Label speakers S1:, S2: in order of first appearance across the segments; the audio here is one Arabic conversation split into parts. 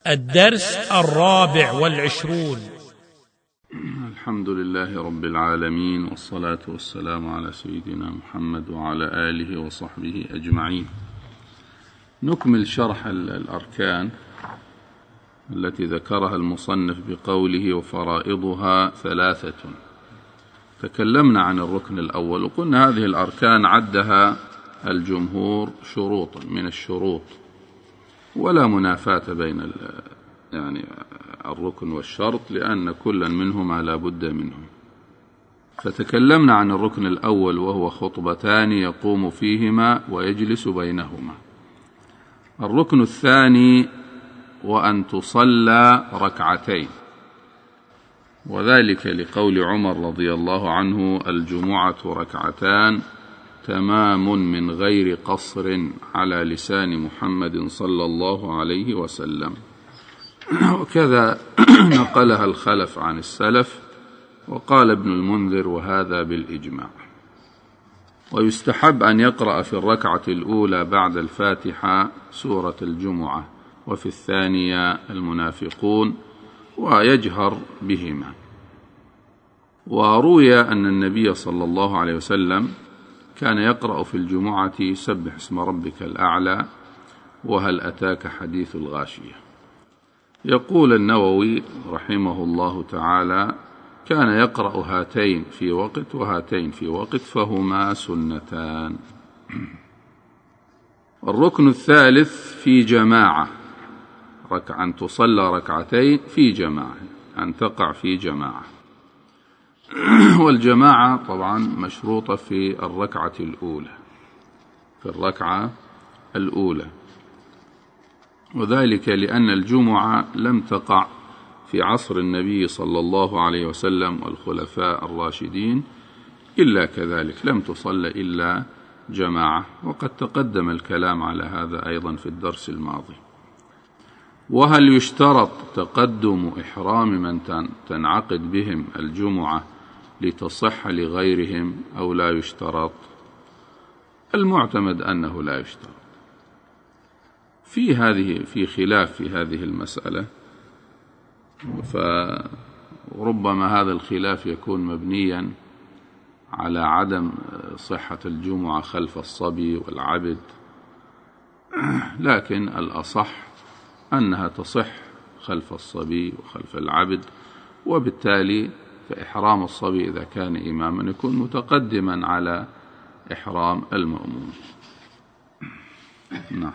S1: الدرس 24.
S2: الحمد لله رب العالمين، والصلاة والسلام على سيدنا محمد وعلى آله وصحبه أجمعين. نكمل شرح الأركان التي ذكرها المصنف بقوله وفرائضها 3. تكلمنا عن الركن الأول وقلنا هذه الأركان عدها الجمهور شروطا من الشروط، ولا منافاة بين الركن والشرط، لأن كلا منهما لا بد منه. فتكلمنا عن الركن الأول وهو خطبتان يقوم فيهما ويجلس بينهما. الركن الثاني وأن تصلى ركعتين، وذلك لقول عمر رضي الله عنه: الجمعة ركعتان تمام من غير قصر على لسان محمد صلى الله عليه وسلم. وكذا نقلها الخلف عن السلف، وقال ابن المنذر: وهذا بالإجماع. ويستحب أن يقرأ في الركعة الأولى بعد الفاتحة سورة الجمعة، وفي الثانية المنافقون، ويجهر بهما. وروي أن النبي صلى الله عليه وسلم كان يقرأ في الجمعة سبح اسم ربك الأعلى وهل أتاك حديث الغاشية. يقول النووي رحمه الله تعالى: كان يقرأ هاتين في وقت وهاتين في وقت، فهما سنتان. الركن الثالث في جماعة، أن تصلى ركعتين في جماعة، أن تقع في جماعة. والجماعة طبعا مشروطة في الركعة الأولى، وذلك لأن الجمعة لم تقع في عصر النبي صلى الله عليه وسلم والخلفاء الراشدين إلا كذلك، لم تصل إلا جماعة، وقد تقدم الكلام على هذا أيضا في الدرس الماضي. وهل يشترط تقدم إحرام من تنعقد بهم الجمعة لتصح لغيرهم أو لا يشترط؟ المعتمد أنه لا يشترط. في خلاف في هذه المسألة، فربما هذا الخلاف يكون مبنيا على عدم صحة الجمعة خلف الصبي والعبد، لكن الأصح أنها تصح خلف الصبي وخلف العبد، وبالتالي فإحرام الصبي إذا كان إماما يكون متقدما على إحرام المأموم. نعم.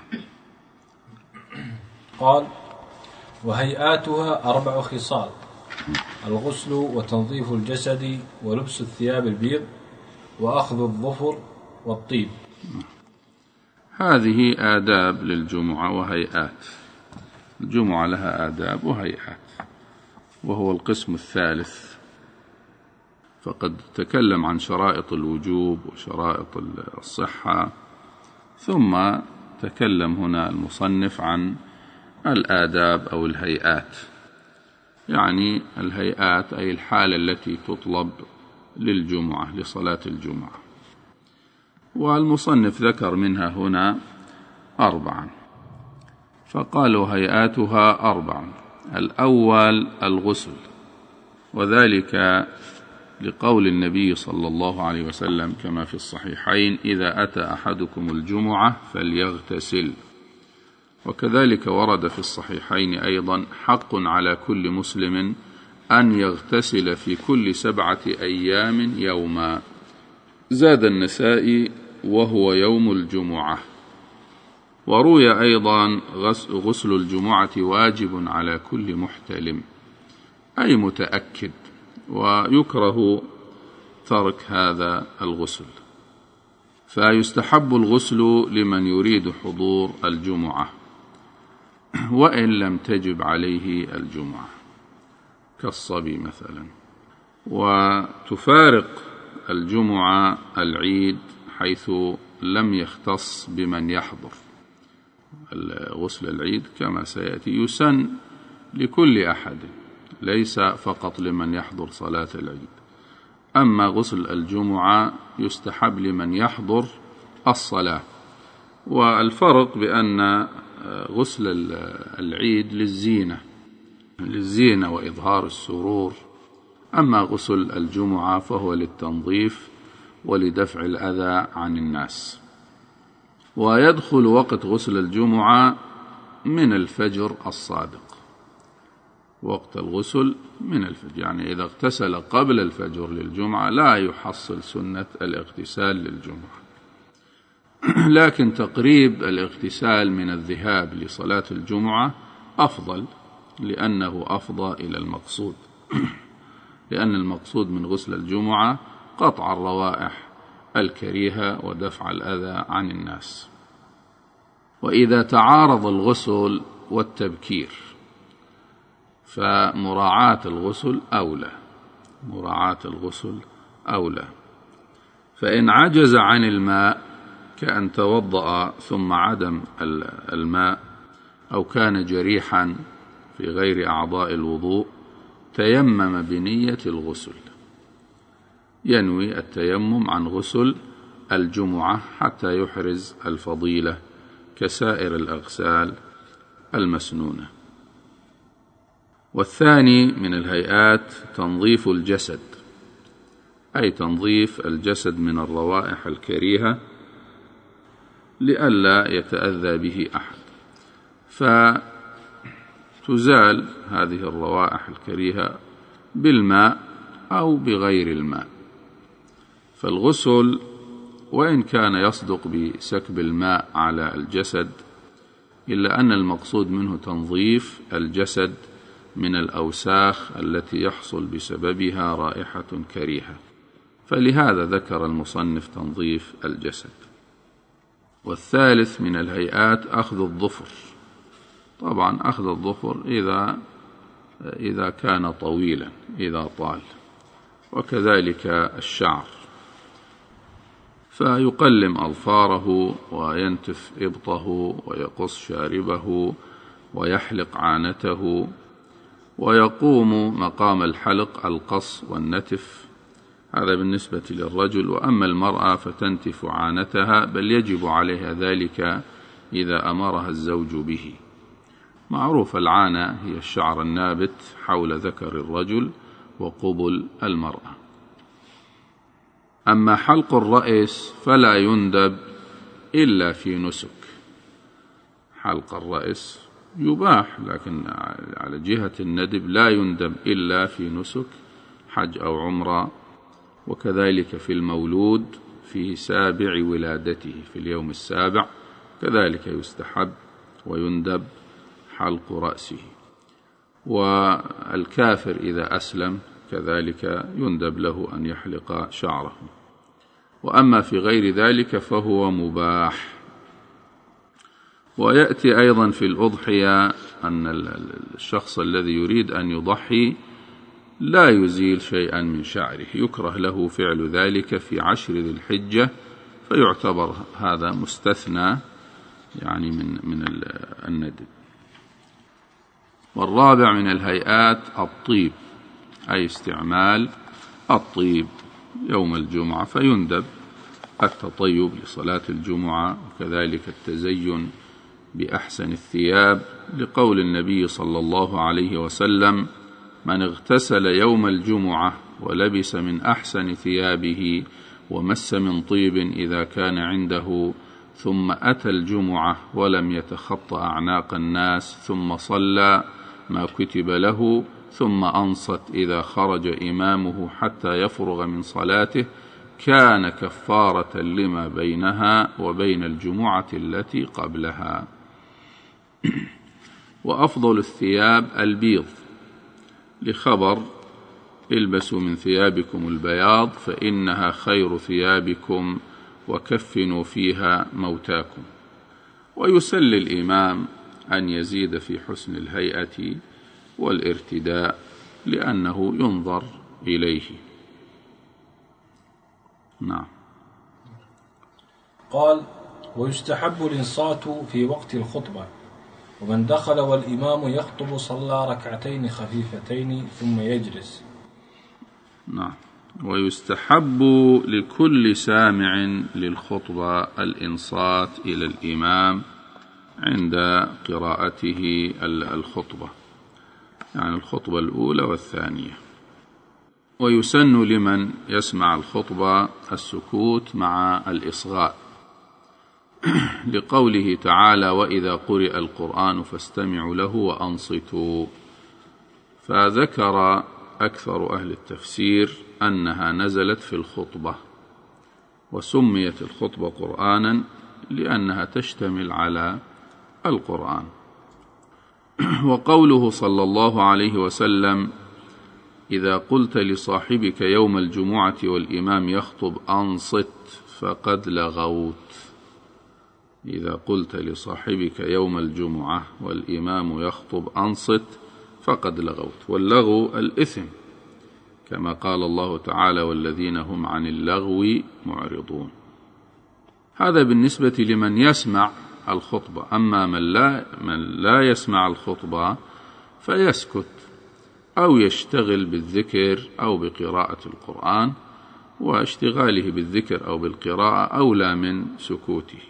S3: قال: وهيئاتها 4 خصال: الغسل وتنظيف الجسد ولبس الثياب البيض وأخذ الظفر والطيب.
S2: هذه آداب للجمعة وهيئات. الجمعة لها آداب وهيئات، وهو القسم الثالث. فقد تكلم عن شرائط الوجوب وشرائط الصحة، ثم تكلم هنا المصنف عن الآداب أو الهيئات. يعني الهيئات أي الحالة التي تطلب للجمعة، لصلاة الجمعة. والمصنف ذكر منها هنا 4، فقالوا هيئاتها 4. الأول الغسل، وذلك لقول النبي صلى الله عليه وسلم كما في الصحيحين: إذا أتى أحدكم الجمعة فليغتسل. وكذلك ورد في الصحيحين أيضا: حق على كل مسلم أن يغتسل في كل 7 أيام يوما. زاد النسائي: وهو يوم الجمعة. وروي أيضا: غسل الجمعة واجب على كل محتلم، أي متأكد، ويكره ترك هذا الغسل، فيستحب الغسل لمن يريد حضور الجمعة وإن لم تجب عليه الجمعة، كالصبي مثلا. وتفارق الجمعة العيد حيث لم يختص بمن يحضر. غسل العيد كما سيأتي يسن لكل أحد، ليس فقط لمن يحضر صلاة العيد. أما غسل الجمعة يستحب لمن يحضر الصلاة. والفرق بأن غسل العيد للزينة وإظهار السرور. أما غسل الجمعة فهو للتنظيف ولدفع الأذى عن الناس. ويدخل وقت غسل الجمعة من الفجر الصادق، وقت الغسل من الفجر، يعني إذا اغتسل قبل الفجر للجمعة لا يحصل سنة الاغتسال للجمعة. لكن تقريب الاغتسال من الذهاب لصلاة الجمعة أفضل، لأنه أفضى إلى المقصود، لأن المقصود من غسل الجمعة قطع الروائح الكريهة ودفع الأذى عن الناس. وإذا تعارض الغسل والتبكير فمراعاة الغسل أولى. فإن عجز عن الماء كأن توضأ ثم عدم الماء، أو كان جريحا في غير أعضاء الوضوء، تيمم بنية الغسل، ينوي التيمم عن غسل الجمعة حتى يحرز الفضيلة كسائر الأغسال المسنونة. والثاني من الهيئات تنظيف الجسد، أي تنظيف الجسد من الروائح الكريهة لئلا يتأذى به أحد، فتزال هذه الروائح الكريهة بالماء أو بغير الماء. فالغسل وإن كان يصدق بسكب الماء على الجسد، إلا أن المقصود منه تنظيف الجسد من الأوساخ التي يحصل بسببها رائحة كريهة، فلهذا ذكر المصنف تنظيف الجسد. والثالث من الهيئات أخذ الظفر، طبعا أخذ الظفر إذا كان طويلا، إذا طال، وكذلك الشعر، فيقلم أظفاره وينتف إبطه ويقص شاربه ويحلق عانته، ويقوم مقام الحلق القص والنتف، هذا بالنسبة للرجل. وأما المرأة فتنتف عانتها، بل يجب عليها ذلك إذا أمرها الزوج به. معروف العانة هي الشعر النابت حول ذكر الرجل وقبل المرأة. أما حلق الرأس فلا يندب إلا في نسك. حلق الرأس يباح، لكن على جهة الندب لا يندب إلا في نسك حج أو عمرة، وكذلك في المولود في سابع ولادته، في اليوم السابع كذلك يستحب ويندب حلق رأسه. والكافر إذا أسلم كذلك يندب له أن يحلق شعره. وأما في غير ذلك فهو مباح. ويأتي أيضا في الأضحية أن الشخص الذي يريد أن يضحي لا يزيل شيئا من شعره، يكره له فعل ذلك في 10 ذي الحجة، فيعتبر هذا مستثنى يعني من الندب. والرابع من الهيئات الطيب، أي استعمال الطيب يوم الجمعة، فيندب التطيب لصلاة الجمعة، وكذلك التزين بأحسن الثياب، لقول النبي صلى الله عليه وسلم: من اغتسل يوم الجمعة ولبس من أحسن ثيابه ومس من طيب إذا كان عنده، ثم أتى الجمعة ولم يتخطى أعناق الناس، ثم صلى ما كتب له، ثم أنصت إذا خرج إمامه حتى يفرغ من صلاته، كان كفارة لما بينها وبين الجمعة التي قبلها. وأفضل الثياب البيض، لخبر: البسوا من ثيابكم البياض فإنها خير ثيابكم وكفنوا فيها موتاكم. ويسل الإمام أن يزيد في حسن الهيئة والارتداء، لأنه ينظر إليه. نعم.
S3: قال: ويستحب الإنصات في وقت الخطبة، ومن دخل والإمام يخطب صلى ركعتين خفيفتين ثم يجلس.
S2: نعم. ويستحب لكل سامع للخطبة الإنصات إلى الإمام عند قراءته الخطبة، يعني الخطبة الأولى والثانية. ويسن لمن يسمع الخطبة السكوت مع الإصغاء لقوله تعالى: وإذا قرئ القرآن فاستمعوا له وأنصتوا. فذكر أكثر أهل التفسير أنها نزلت في الخطبة، وسميت الخطبة قرآنا لأنها تشتمل على القرآن. وقوله صلى الله عليه وسلم: إذا قلت لصاحبك يوم الجمعة والإمام يخطب أنصت فقد لغوت. إذا قلت لصاحبك يوم الجمعة والإمام يخطب أنصت فقد لغوت. واللغو الإثم، كما قال الله تعالى: والذين هم عن اللغو معرضون. هذا بالنسبة لمن يسمع الخطبة. أما من لا يسمع الخطبة فيسكت أو يشتغل بالذكر أو بقراءة القرآن، واشتغاله بالذكر أو بالقراءة أولى من سكوته.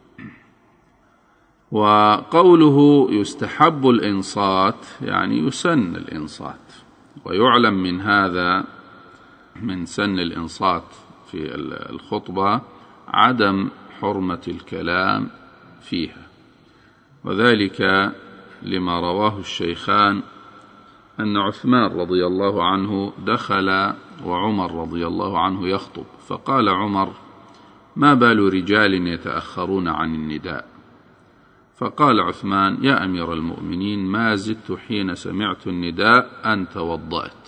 S2: وقوله يستحب الإنصات يعني يسن الإنصات. ويعلم من هذا، من سن الإنصات في الخطبة، عدم حرمة الكلام فيها، وذلك لما رواه الشيخان أن عثمان رضي الله عنه دخل وعمر رضي الله عنه يخطب، فقال عمر: ما بال رجال يتأخرون عن النداء؟ فقال عثمان: يا أمير المؤمنين، ما زدت حين سمعت النداء أن توضأت.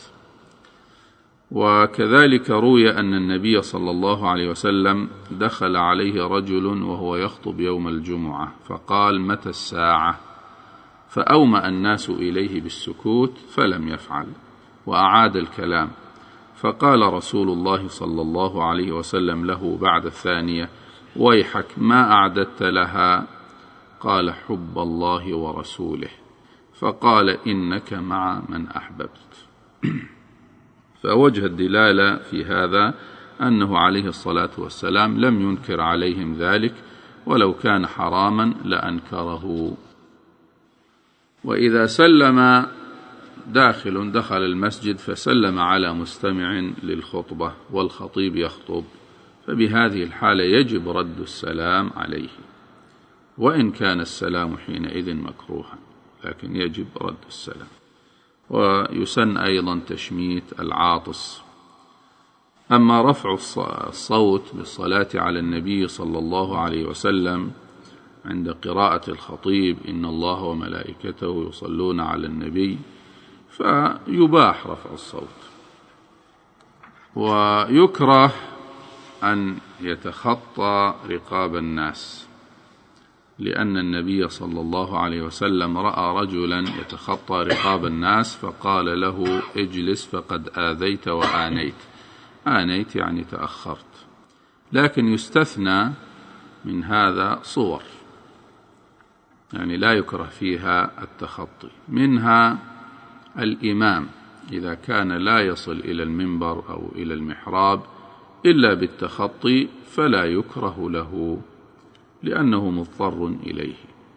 S2: وكذلك روي أن النبي صلى الله عليه وسلم دخل عليه رجل وهو يخطب يوم الجمعة فقال: متى الساعة؟ فأومأ الناس إليه بالسكوت فلم يفعل، وأعاد الكلام. فقال رسول الله صلى الله عليه وسلم له بعد الثانية: ويحك، ما أعددت لها؟ قال: حب الله ورسوله. فقال: إنك مع من أحببت. فوجه الدلالة في هذا أنه عليه الصلاة والسلام لم ينكر عليهم ذلك، ولو كان حراما لأنكره. وإذا سلم دخل المسجد فسلم على مستمع للخطبة والخطيب يخطب، فبهذه الحالة يجب رد السلام عليه، وإن كان السلام حينئذ مكروها، لكن يجب رد السلام. ويسن أيضا تشميت العاطس. أما رفع الصوت بالصلاة على النبي صلى الله عليه وسلم عند قراءة الخطيب: إن الله وملائكته يصلون على النبي، فيباح رفع الصوت. ويكره أن يتخطى رقاب الناس، لأن النبي صلى الله عليه وسلم رأى رجلا يتخطى رقاب الناس فقال له: اجلس فقد آذيت وآنيت. آنيت يعني تأخرت. لكن يستثنى من هذا صور، يعني لا يكره فيها التخطي. منها الإمام إذا كان لا يصل إلى المنبر أو إلى المحراب إلا بالتخطي فلا يكره له، لأنه مضطر إليه.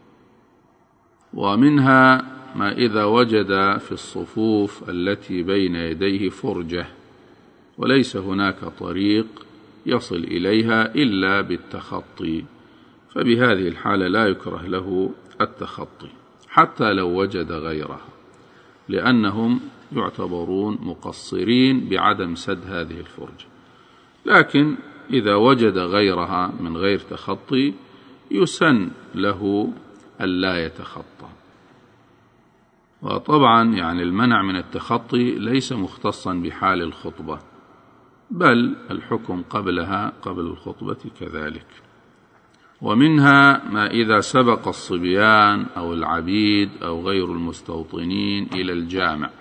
S2: ومنها ما إذا وجد في الصفوف التي بين يديه فرجة وليس هناك طريق يصل إليها إلا بالتخطي، فبهذه الحالة لا يكره له التخطي حتى لو وجد غيرها، لأنهم يعتبرون مقصرين بعدم سد هذه الفرجة. لكن إذا وجد غيرها من غير تخطي يسن له ألا يتخطى. وطبعا يعني المنع من التخطي ليس مختصا بحال الخطبة، بل الحكم قبلها قبل الخطبة كذلك. ومنها ما إذا سبق الصبيان أو العبيد أو غير المستوطنين إلى الجامع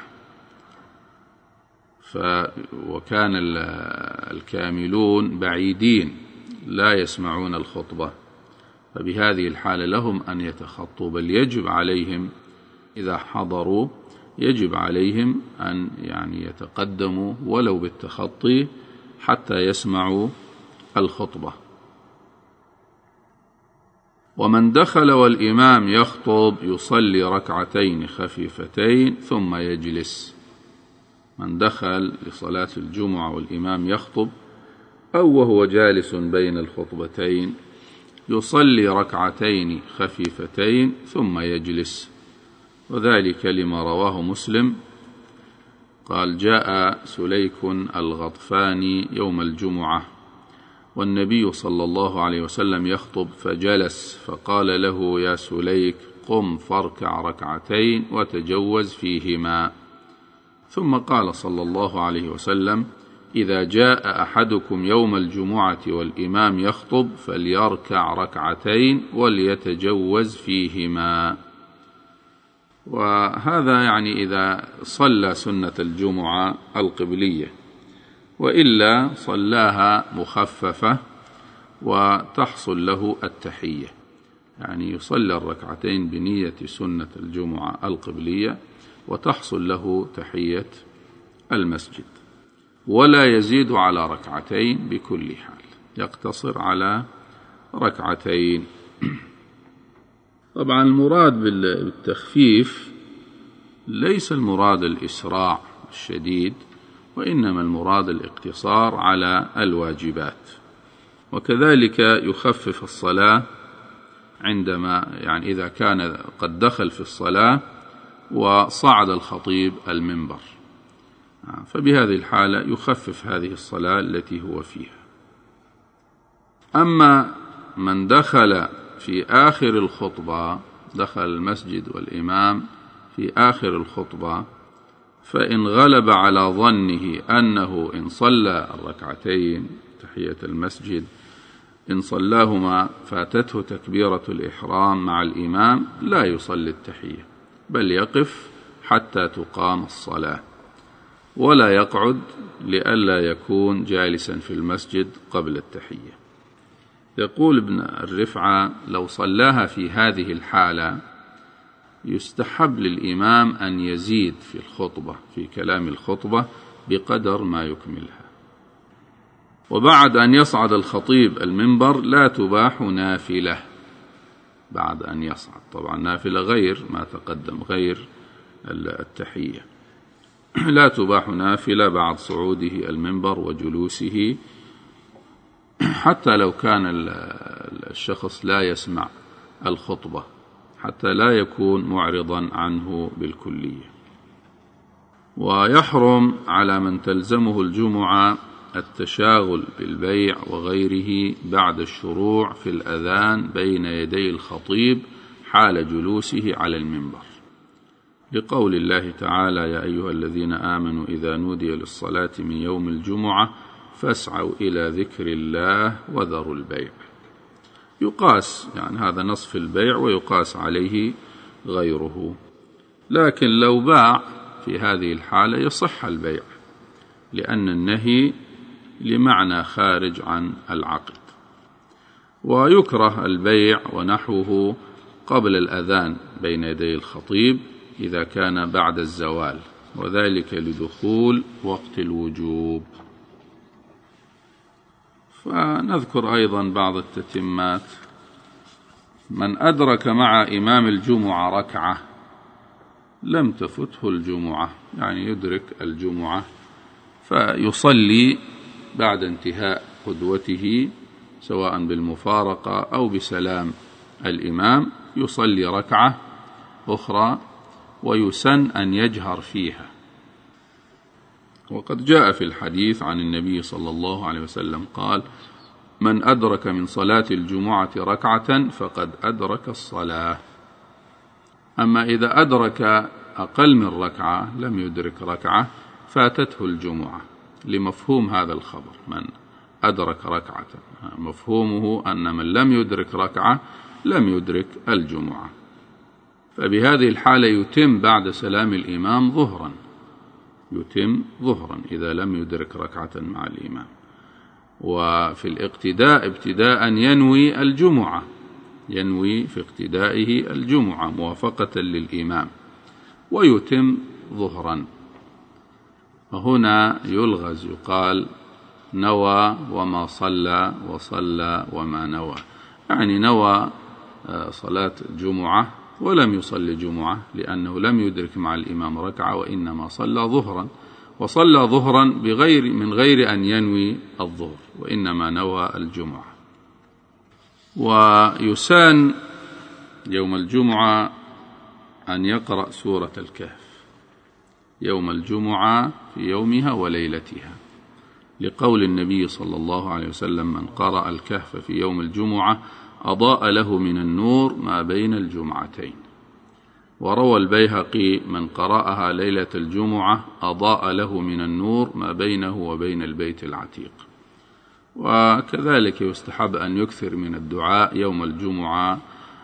S2: وكان الكاملون بعيدين لا يسمعون الخطبة، فبهذه الحالة لهم أن يتخطوا، بل يجب عليهم إذا حضروا يجب عليهم أن يعني يتقدموا ولو بالتخطي حتى يسمعوا الخطبة. ومن دخل والإمام يخطب يصلي ركعتين خفيفتين ثم يجلس. من دخل لصلاة الجمعة والإمام يخطب أو وهو جالس بين الخطبتين يصلي ركعتين خفيفتين ثم يجلس، وذلك لما رواه مسلم قال: جاء سليك الغطفاني يوم الجمعة والنبي صلى الله عليه وسلم يخطب فجلس، فقال له: يا سليك قم فاركع ركعتين وتجوز فيهما. ثم قال صلى الله عليه وسلم: إذا جاء أحدكم يوم الجمعة والإمام يخطب فليركع ركعتين وليتجوز فيهما. وهذا يعني إذا صلى سنة الجمعة القبلية، وإلا صلاها مخففة وتحصل له التحية، يعني يصلي الركعتين بنية سنة الجمعة القبلية وتحصل له تحية المسجد، ولا يزيد على ركعتين بكل حال، يقتصر على ركعتين. طبعا المراد بالتخفيف ليس المراد الإسراع الشديد، وإنما المراد الاقتصار على الواجبات. وكذلك يخفف الصلاة عندما يعني إذا كان قد دخل في الصلاة وصعد الخطيب المنبر، فبهذه الحالة يخفف هذه الصلاة التي هو فيها. أما من دخل في آخر الخطبة، دخل المسجد والإمام في آخر الخطبة، فإن غلب على ظنه أنه إن صلى الركعتين تحية المسجد إن صلاهما فاتته تكبيرة الإحرام مع الإمام، لا يصلي التحية، بل يقف حتى تقام الصلاة، ولا يقعد لئلا يكون جالسا في المسجد قبل التحية. يقول ابن الرفعة: لو صلاها في هذه الحالة يستحب للإمام أن يزيد في الخطبة، في كلام الخطبة، بقدر ما يكملها. وبعد أن يصعد الخطيب المنبر لا تباح نافلة بعد أن يصعد، طبعا نافلة غير ما تقدم، غير التحية، لا تباح نافلة بعد صعوده المنبر وجلوسه، حتى لو كان الشخص لا يسمع الخطبة، حتى لا يكون معرضا عنه بالكلية. ويحرم على من تلزمه الجمعة التشاغل بالبيع وغيره بعد الشروع في الأذان بين يدي الخطيب حال جلوسه على المنبر، لقول الله تعالى: يا أيها الذين آمنوا إذا نودي للصلاة من يوم الجمعة فاسعوا إلى ذكر الله وذروا البيع. يقاس يعني هذا نصف البيع ويقاس عليه غيره، لكن لو باع في هذه الحالة يصح البيع، لأن النهي لمعنى خارج عن العقد. ويكره البيع ونحوه قبل الأذان بين يدي الخطيب إذا كان بعد الزوال، وذلك لدخول وقت الوجوب. فنذكر أيضا بعض التتمات: من أدرك مع إمام الجمعة ركعة لم تفته الجمعة، يعني يدرك الجمعة فيصلي بعد انتهاء قدوته سواء بالمفارقة أو بسلام الإمام، يصلي ركعة أخرى ويسن أن يجهر فيها. وقد جاء في الحديث عن النبي صلى الله عليه وسلم قال: من أدرك من صلاة الجمعة ركعة فقد أدرك الصلاة. أما إذا أدرك أقل من ركعة لم يدرك ركعة فاتته الجمعة، لمفهوم هذا الخبر من أدرك ركعة، مفهومه أن من لم يدرك ركعة لم يدرك الجمعة، فبهذه الحالة يتم بعد سلام الإمام ظهرا، يتم ظهرا إذا لم يدرك ركعة مع الإمام. وفي الاقتداء ابتداء ينوي الجمعة، ينوي في اقتدائه الجمعة موافقة للإمام، ويتم ظهرا. وهنا يلغز، يقال نوى وما صلى وصلى وما نوى، يعني نوى صلاة الجمعة ولم يصلي جمعة لأنه لم يدرك مع الإمام ركعة وإنما صلى ظهرا، وصلى ظهرا من غير أن ينوي الظهر وإنما نوى الجمعة. ويسان يوم الجمعة أن يقرأ سورة الكهف يوم الجمعة في يومها وليلتها، لقول النبي صلى الله عليه وسلم: من قرأ الكهف في يوم الجمعة أضاء له من النور ما بين الجمعتين. وروى البيهقي: من قرأها ليلة الجمعة أضاء له من النور ما بينه وبين البيت العتيق. وكذلك يستحب أن يكثر من الدعاء يوم الجمعة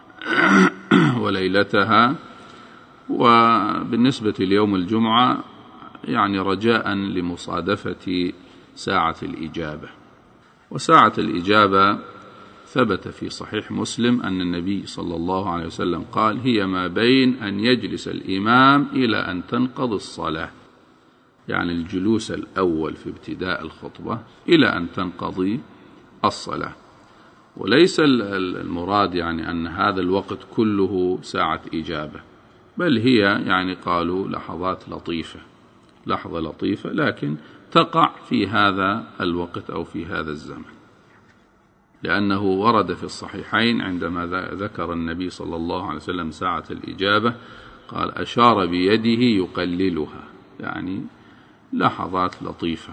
S2: وليلتها. وبالنسبة ليوم الجمعة يعني رجاء لمصادفة ساعة الإجابة. وساعة الإجابة ثبت في صحيح مسلم أن النبي صلى الله عليه وسلم قال: هي ما بين أن يجلس الإمام إلى أن تنقضي الصلاة، يعني الجلوس الأول في ابتداء الخطبة إلى أن تنقضي الصلاة. وليس المراد يعني أن هذا الوقت كله ساعة إجابة، بل هي يعني قالوا لحظات لطيفة، لحظة لطيفة لكن تقع في هذا الوقت أو في هذا الزمن، لأنه ورد في الصحيحين عندما ذكر النبي صلى الله عليه وسلم ساعة الإجابة قال: أشار بيده يقللها، يعني لحظات لطيفة.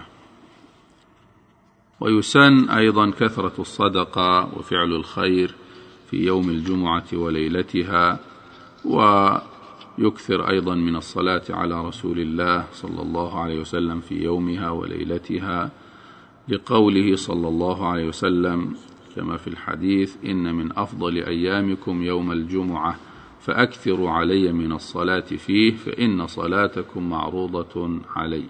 S2: ويسن أيضا كثرة الصدقة وفعل الخير في يوم الجمعة وليلتها، ويكثر أيضا من الصلاة على رسول الله صلى الله عليه وسلم في يومها وليلتها، لقوله صلى الله عليه وسلم كما في الحديث: إن من أفضل أيامكم يوم الجمعة فأكثروا علي من الصلاة فيه فإن صلاتكم معروضة علي.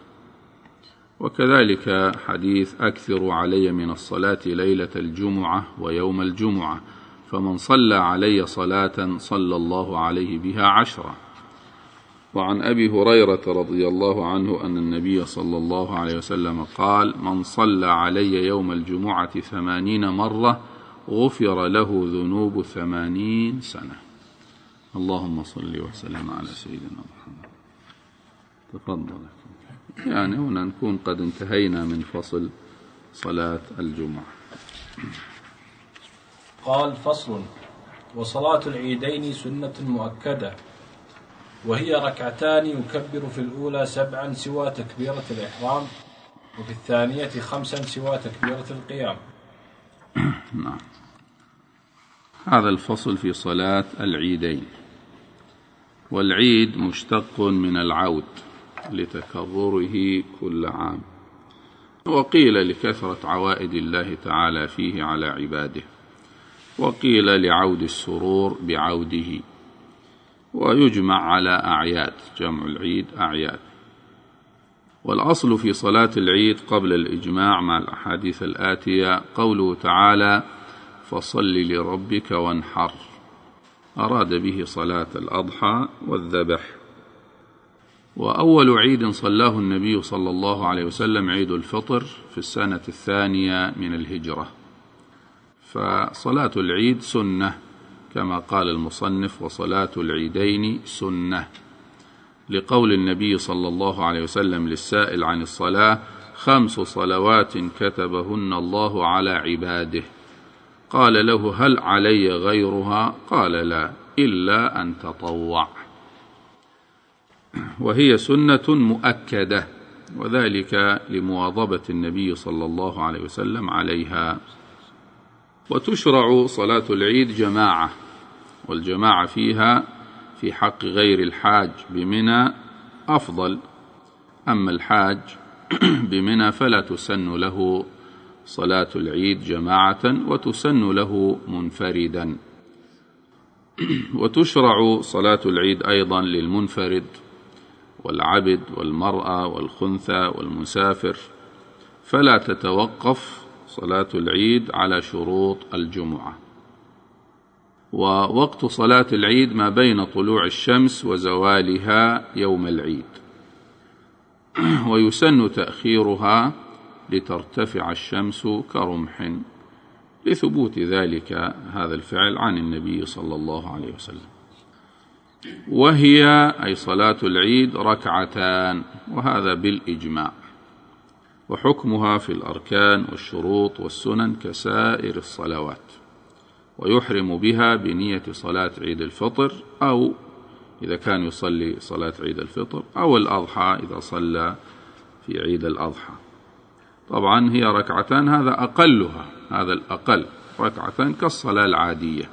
S2: وكذلك حديث: أكثروا علي من الصلاة ليلة الجمعة ويوم الجمعة، فمن صلى علي صلاة صلى الله عليه بها 10. وعن أبي هريرة رضي الله عنه أن النبي صلى الله عليه وسلم قال: من صلى علي يوم الجمعة 80 مرة غفر له ذنوب 80 سنة. اللهم صل وسلم على سيدنا محمد. تفضل. يعني هنا نكون قد انتهينا من فصل صلاة الجمعة.
S3: قال: فصل. وصلاة العيدين سنة مؤكدة، وهي ركعتان يكبر في الأولى 7 سوى تكبيرة الإحرام، وفي الثانية 5 سوى تكبيرة القيام.
S2: نعم. هذا الفصل في صلاة العيدين. والعيد مشتق من العود لتكرره كل عام، وقيل لكثرة عوائد الله تعالى فيه على عباده، وقيل لعود السرور بعوده، ويجمع على أعياد، جمع العيد أعياد. والأصل في صلاة العيد قبل الإجماع مع الأحاديث الآتية قوله تعالى: فصل لربك وانحر، أراد به صلاة الأضحى والذبح. وأول عيد صلاه النبي صلى الله عليه وسلم عيد الفطر في السنة 2 من الهجرة. فصلاة العيد سنة كما قال المصنف: وصلاة العيدين سنة، لقول النبي صلى الله عليه وسلم للسائل عن الصلاة: 5 صلوات كتبهن الله على عباده. قال له: هل علي غيرها؟ قال: لا، إلا أن تطوع. وهي سنة مؤكدة، وذلك لمواظبة النبي صلى الله عليه وسلم عليها. وتشرع صلاة العيد جماعة، والجماعة فيها في حق غير الحاج بمنى أفضل، أما الحاج بمنى فلا تسن له صلاة العيد جماعة، وتسن له منفردا. وتشرع صلاة العيد أيضا للمنفرد والعبد والمرأة والخنثى والمسافر، فلا تتوقف صلاة العيد على شروط الجمعة. ووقت صلاة العيد ما بين طلوع الشمس وزوالها يوم العيد، ويسن تأخيرها لترتفع الشمس كرمح، لثبوت ذلك هذا الفعل عن النبي صلى الله عليه وسلم. وهي أي صلاة العيد ركعتان، وهذا بالإجماع، وحكمها في الأركان والشروط والسنن كسائر الصلوات، ويحرم بها بنية صلاة عيد الفطر، أو إذا كان يصلي صلاة عيد الفطر، أو الأضحى إذا صلى في عيد الأضحى. طبعا هي ركعتان، هذا أقلها، هذا الأقل، ركعتان كالصلاة العادية.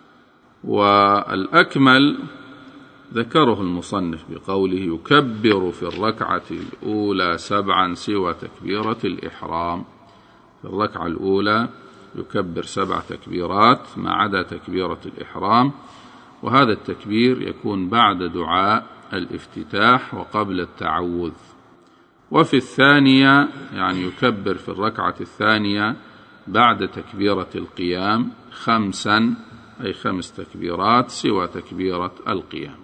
S2: والأكمل ذكره المصنف بقوله يكبر في الركعة الأولى 7 سوى تكبيرة الإحرام. في الركعة الأولى يكبر 7 تكبيرات ما عدا تكبيرة الإحرام، وهذا التكبير يكون بعد دعاء الافتتاح وقبل التعوذ. وفي الثانية يعني يكبر في الركعة الثانية بعد تكبيرة القيام 5 أي 5 تكبيرات سوى تكبيرة القيام.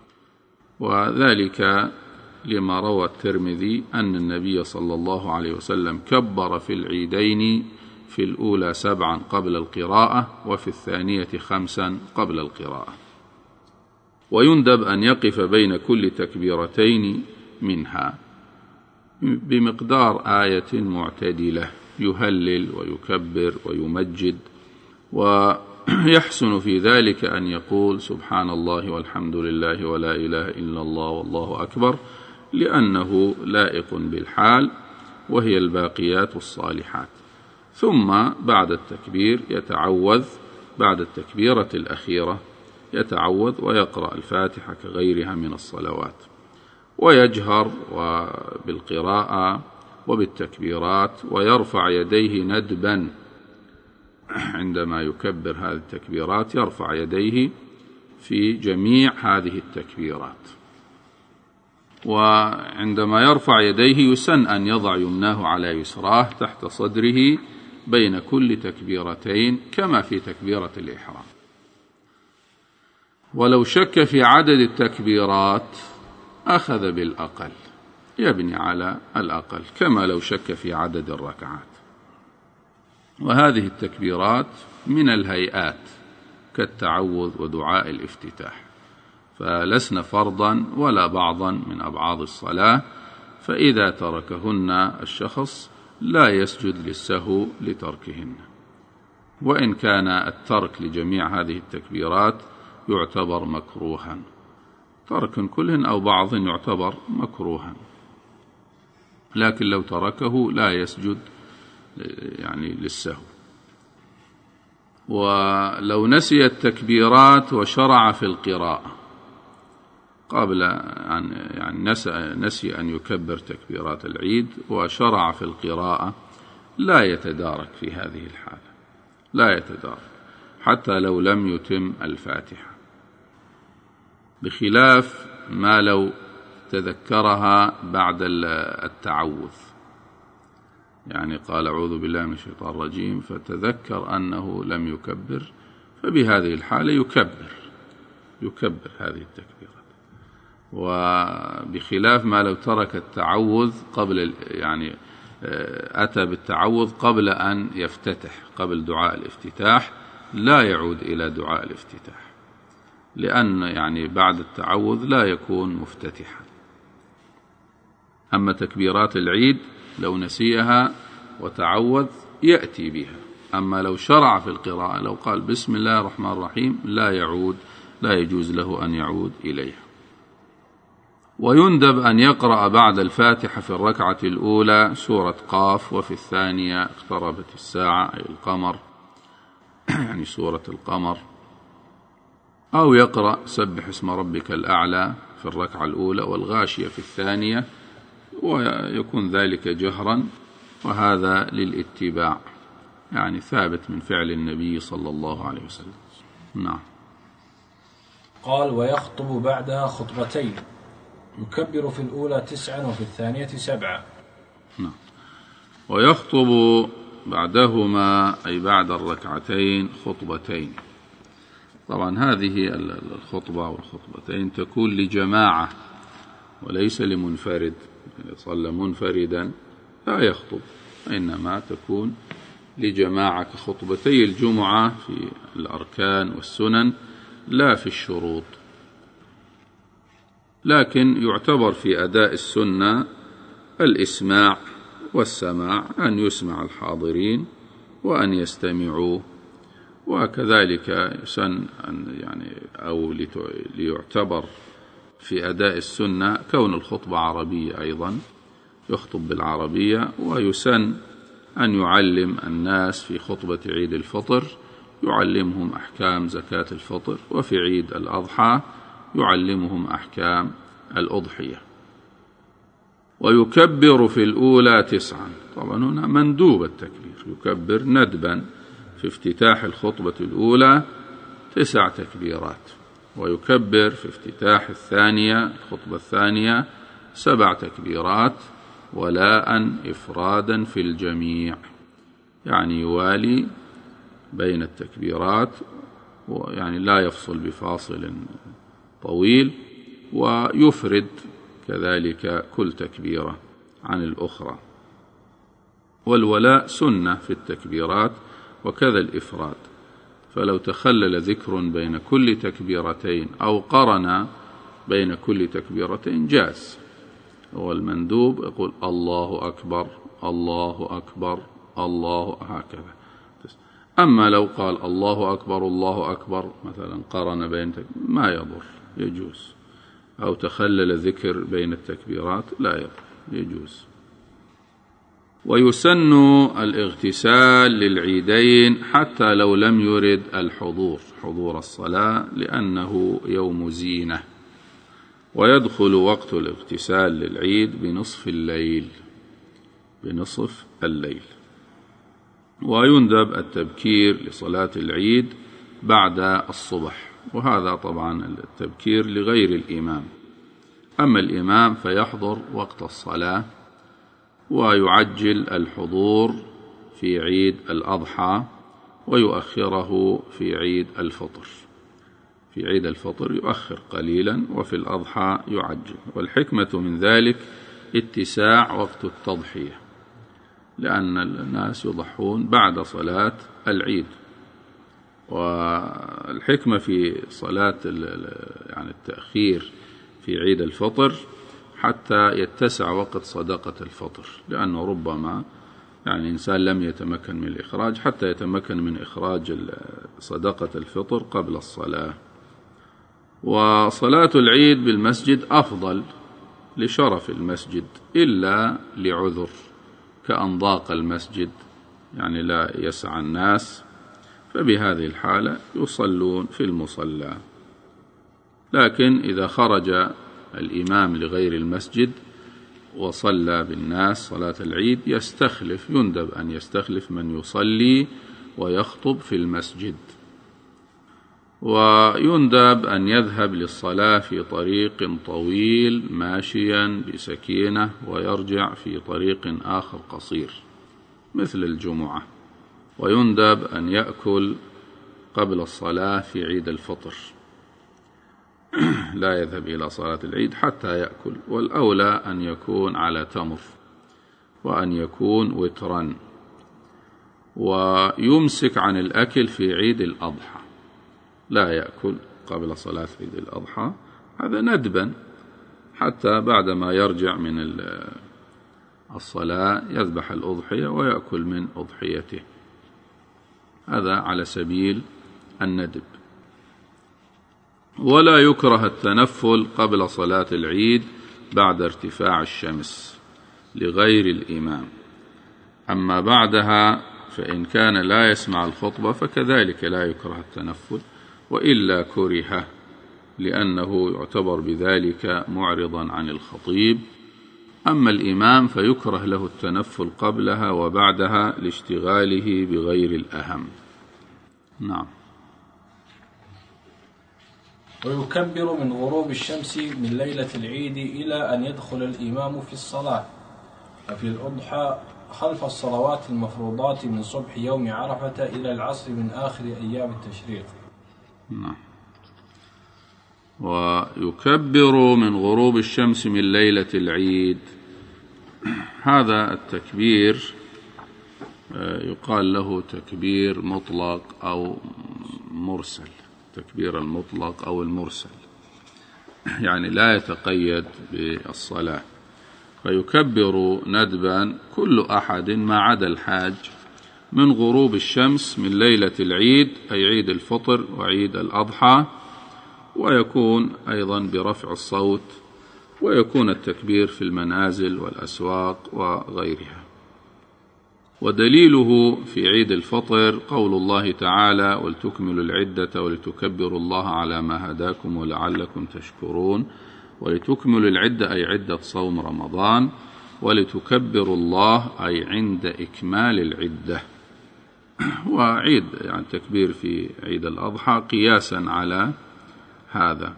S2: وذلك لما روى الترمذي أن النبي صلى الله عليه وسلم كبر في العيدين في الأولى 7 قبل القراءة، وفي الثانية 5 قبل القراءة. ويندب أن يقف بين كل تكبيرتين منها بمقدار آية معتدلة، يهلل ويكبر ويمجد. ويحسن في ذلك أن يقول سبحان الله والحمد لله ولا إله إلا الله والله أكبر، لأنه لائق بالحال، وهي الباقيات الصالحات. ثم بعد التكبير يتعوذ، بعد التكبيرة الأخيرة يتعوذ ويقرأ الفاتحة كغيرها من الصلوات، ويجهر بالقراءة وبالتكبيرات، ويرفع يديه ندبا عندما يكبر هذه التكبيرات، يرفع يديه في جميع هذه التكبيرات. وعندما يرفع يديه يسن أن يضع يمناه على يسراه تحت صدره بين كل تكبيرتين كما في تكبيرة الإحرام. ولو شك في عدد التكبيرات أخذ بالأقل، يبني على الأقل كما لو شك في عدد الركعات. وهذه التكبيرات من الهيئات كالتعوذ ودعاء الافتتاح، فلسن فرضا ولا بعضا من أبعاض الصلاة، فإذا تركهن الشخص لا يسجد للسهو لتركهن. وإن كان الترك لجميع هذه التكبيرات يعتبر مكروها، ترك كلهن أو بعض يعتبر مكروها، لكن لو تركه لا يسجد يعني للسهو. ولو نسي التكبيرات وشرع في القراءة قبل أن يعني نسي أن يكبر تكبيرات العيد وشرع في القراءة، لا يتدارك في هذه الحالة، لا يتدارك حتى لو لم يتم الفاتحة، بخلاف ما لو تذكرها بعد التعوذ، يعني قال أعوذ بالله من الشيطان الرجيم فتذكر أنه لم يكبر، فبهذه الحالة يكبر هذه التكبيرات. وبخلاف ما لو ترك التعوذ قبل، يعني أتى بالتعوذ قبل أن يفتتح، قبل دعاء الافتتاح، لا يعود إلى دعاء الافتتاح، لأن يعني بعد التعوذ لا يكون مفتتحا. أما تكبيرات العيد لو نسيها وتعوذ يأتي بها، أما لو شرع في القراءة، لو قال بسم الله الرحمن الرحيم، لا يعود، لا يجوز له أن يعود إليها. ويندب أن يقرأ بعد الفاتحة في الركعة الأولى سورة قاف، وفي الثانية اقتربت الساعة أي القمر، يعني سورة القمر، أو يقرأ سبح اسم ربك الأعلى في الركعة الأولى والغاشية في الثانية، ويكون ذلك جهرا، وهذا للاتباع، يعني ثابت من فعل النبي صلى الله عليه وسلم. نعم.
S3: قال ويخطب بعدها خطبتين، يكبر في الأولى 9 وفي الثانية 7.
S2: نعم. ويخطب بعدهما أي بعد الركعتين خطبتين. طبعا هذه الخطبة والخطبتين تكون لجماعة وليس لمنفرد، إذا صلى منفردا لا يخطب، إنما تكون لجماعة كخطبتي الجمعة في الأركان والسنن لا في الشروط، لكن يعتبر في أداء السنة الإسماع والسماع، أن يسمع الحاضرين وأن يستمعوا، وكذلك يسن أو ليعتبر في أداء السنة كون الخطبة عربية أيضا، يخطب بالعربية، ويسن أن يعلم الناس في خطبة عيد الفطر، يعلمهم أحكام زكاة الفطر، وفي عيد الأضحى يعلمهم أحكام الأضحية. ويكبر في الأولى 9، طبعا هنا مندوب التكبير، يكبر ندبا في افتتاح الخطبة الأولى 9 تكبيرات، ويكبر في افتتاح الخطبة الثانية 7 تكبيرات، ولاء إفرادا في الجميع، يعني يوالي بين التكبيرات، يعني لا يفصل بفاصل طويل، ويفرد كذلك كل تكبيرة عن الأخرى. والولاء سنة في التكبيرات وكذا الإفراد، فلو تخلل ذكر بين كل تكبيرتين أو قرن بين كل تكبيرتين جاز. والمندوب يقول الله أكبر الله أكبر الله، هكذا. أما لو قال الله أكبر الله أكبر مثلا قرن بين ما يضر، يجوز. أو تخلل ذكر بين التكبيرات لا يضر، يجوز. ويسن الاغتسال للعيدين حتى لو لم يرد حضور الصلاة، لأنه يوم زينة. ويدخل وقت الاغتسال للعيد بنصف الليل. ويندب التبكير لصلاة العيد بعد الصبح، وهذا طبعا التبكير لغير الإمام. أما الإمام فيحضر وقت الصلاة، ويعجل الحضور في عيد الأضحى ويؤخره في عيد الفطر. في عيد الفطر يؤخر قليلا، وفي الأضحى يعجل. والحكمة من ذلك اتساع وقت التضحية، لأن الناس يضحون بعد صلاة العيد. والحكمة في صلاة التأخير في عيد الفطر حتى يتسع وقت صدقة الفطر، لأنه ربما إنسان لم يتمكن من الإخراج حتى يتمكن من إخراج صدقة الفطر قبل الصلاة. وصلاة العيد بالمسجد أفضل لشرف المسجد، إلا لعذر كأن ضاق المسجد، لا يسع الناس، فبهذه الحالة يصلون في المصلى. لكن إذا خرج الإمام لغير المسجد وصلى بالناس صلاة العيد يندب أن يستخلف من يصلي ويخطب في المسجد. ويندب أن يذهب للصلاة في طريق طويل ماشيا بسكينة، ويرجع في طريق آخر قصير مثل الجمعة. ويندب أن يأكل قبل الصلاة في عيد الفطر، لا يذهب إلى صلاة العيد حتى يأكل، والأولى أن يكون على تمر، وأن يكون وترا. ويمسك عن الأكل في عيد الأضحى، لا يأكل قبل صلاة عيد الأضحى، هذا ندبا حتى بعدما يرجع من الصلاة يذبح الأضحية ويأكل من أضحيته، هذا على سبيل الندب. ولا يكره التنفل قبل صلاة العيد بعد ارتفاع الشمس لغير الإمام. أما بعدها فإن كان لا يسمع الخطبة فكذلك لا يكره التنفل، وإلا كره، لأنه يعتبر بذلك معرضا عن الخطيب. أما الإمام فيكره له التنفل قبلها وبعدها لاشتغاله بغير الأهم. نعم.
S3: ويكبر من غروب الشمس من ليلة العيد إلى أن يدخل الإمام في الصلاة. وفي الأضحى خلف الصلوات المفروضات من صبح يوم عرفة إلى العصر من آخر أيام التشريق.
S2: نعم. ويكبر من غروب الشمس من ليلة العيد، هذا التكبير يقال له تكبير مطلق أو مرسل، تكبير المطلق أو المرسل، يعني لا يتقيد بالصلاة، فيكبر ندبا كل أحد ما عدا الحاج من غروب الشمس من ليلة العيد، أي عيد الفطر وعيد الأضحى، ويكون أيضا برفع الصوت، ويكون التكبير في المنازل والأسواق وغيرها. ودليله في عيد الفطر قول الله تعالى: ولتكملوا العدة ولتكبروا الله على ما هداكم ولعلكم تشكرون. ولتكملوا العدة أي عدة صوم رمضان، ولتكبروا الله أي عند إكمال العدة. وعيد يعني تكبير في عيد الأضحى قياسا على هذا.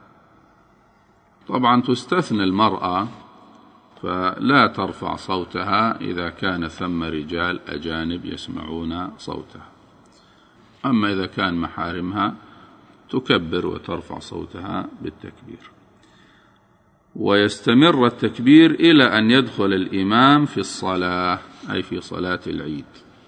S2: طبعا تستثنى المرأة، فلا ترفع صوتها إذا كان ثم رجال أجانب يسمعون صوتها، أما إذا كان محارمها تكبر وترفع صوتها بالتكبير. ويستمر التكبير إلى أن يدخل الإمام في الصلاة، أي في صلاة العيد.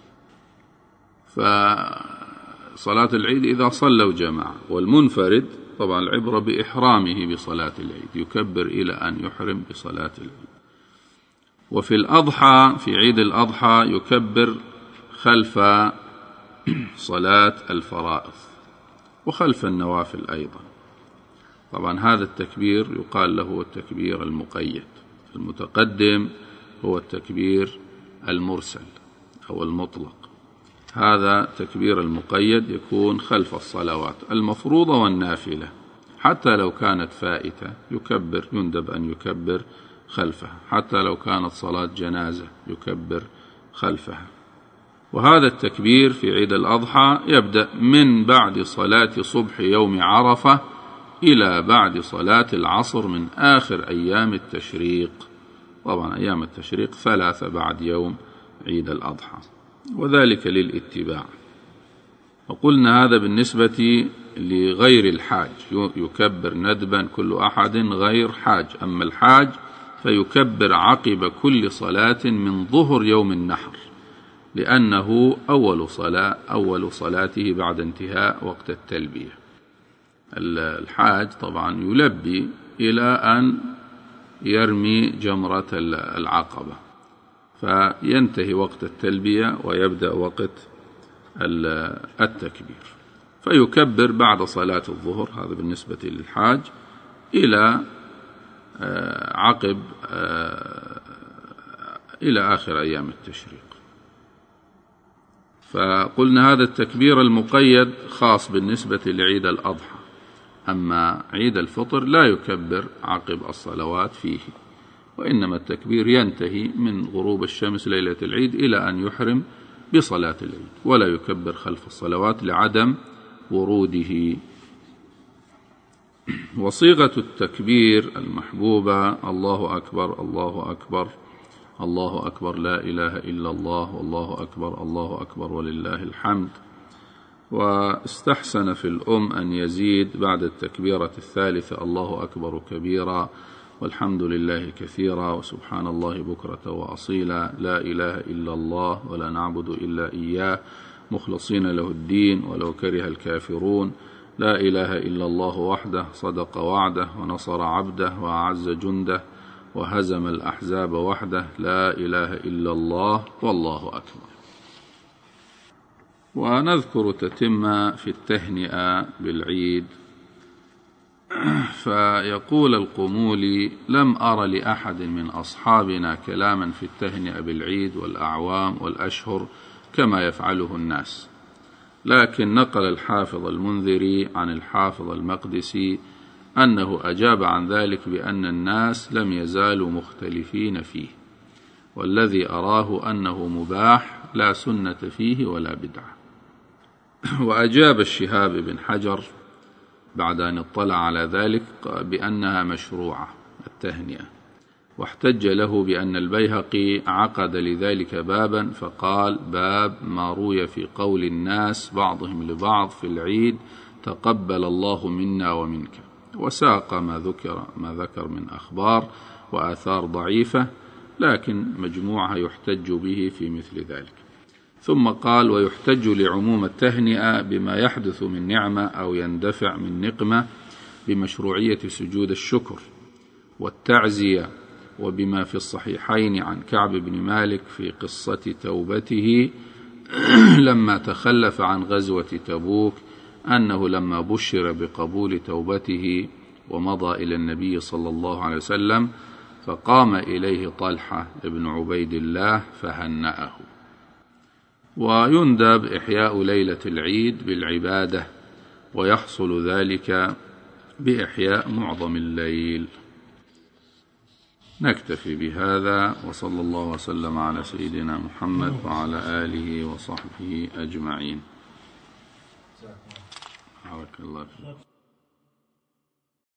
S2: فصلاة العيد إذا صلوا جماعة، والمنفرد طبعا العبرة بإحرامه بصلاة العيد، يكبر إلى أن يحرم بصلاة العيد. وفي الأضحى، في عيد الأضحى يكبر خلف صلاة الفرائض وخلف النوافل أيضا. طبعا هذا التكبير يقال له التكبير المقيد، المتقدم هو التكبير المرسل أو المطلق. هذا تكبير المقيد يكون خلف الصلوات المفروضة والنافلة، حتى لو كانت فائتة يكبر، يندب أن يكبر خلفها، حتى لو كانت صلاة جنازة يكبر خلفها. وهذا التكبير في عيد الأضحى يبدأ من بعد صلاة صبح يوم عرفة إلى بعد صلاة العصر من آخر أيام التشريق. طبعا أيام التشريق 3 بعد يوم عيد الأضحى، وذلك للاتباع. وقلنا هذا بالنسبة لغير الحاج، يكبر ندبا كل أحد غير حاج. أما الحاج فيكبر عقب كل صلاة من ظهر يوم النحر، لأنه أول صلاته بعد انتهاء وقت التلبية. الحاج طبعا يلبي إلى أن يرمي جمرة العقبة، فينتهي وقت التلبية ويبدأ وقت التكبير، فيكبر بعد صلاة الظهر، هذا بالنسبة للحاج، إلى عقب إلى آخر أيام التشريق. فقلنا هذا التكبير المقيد خاص بالنسبة لعيد الأضحى، أما عيد الفطر لا يكبر عقب الصلوات فيه، وإنما التكبير ينتهي من غروب الشمس ليلة العيد إلى أن يحرم بصلاة العيد، ولا يكبر خلف الصلوات لعدم وروده. وصيغة التكبير المحبوبة: الله أكبر الله أكبر الله أكبر لا إله إلا الله والله أكبر الله أكبر ولله الحمد. واستحسن في الأم أن يزيد بعد التكبيرة الثالثة: الله أكبر كبيرا والحمد لله كثيرا وسبحان الله بكرة وأصيلا، لا إله إلا الله ولا نعبد إلا إياه مخلصين له الدين ولو كره الكافرون، لا إله إلا الله وحده صدق وعده ونصر عبده وأعز جنده وهزم الأحزاب وحده، لا إله إلا الله والله أكبر. ونذكر تتمة في التهنئة بالعيد. فيقول القمولي: لم أر لأحد من أصحابنا كلاما في التهنئة بالعيد والأعوام والأشهر كما يفعله الناس، لكن نقل الحافظ المنذري عن الحافظ المقدسي أنه أجاب عن ذلك بأن الناس لم يزالوا مختلفين فيه، والذي أراه أنه مباح لا سنة فيه ولا بدعة. وأجاب الشهاب بن حجر بعد أن اطلع على ذلك بأنها مشروعة التهنئة، واحتج له بأن البيهقي عقد لذلك بابا فقال: باب ما روي في قول الناس بعضهم لبعض في العيد تقبل الله منا ومنك، وساق ما ذكر من أخبار وآثار ضعيفة، لكن مجموعها يحتج به في مثل ذلك. ثم قال: ويحتج لعموم التهنئة بما يحدث من نعمة أو يندفع من نقمة بمشروعية سجود الشكر والتعزية، وبما في الصحيحين عن كعب بن مالك في قصة توبته لما تخلف عن غزوة تبوك، أنه لما بشر بقبول توبته ومضى إلى النبي صلى الله عليه وسلم فقام إليه طلحة بن عبيد الله فهنأه. ويندب إحياء ليلة العيد بالعبادة، ويحصل ذلك بإحياء معظم الليل. نكتفي بهذا، وصلى الله وسلم على سيدنا محمد وعلى آله وصحبه أجمعين. بارك الله فيك.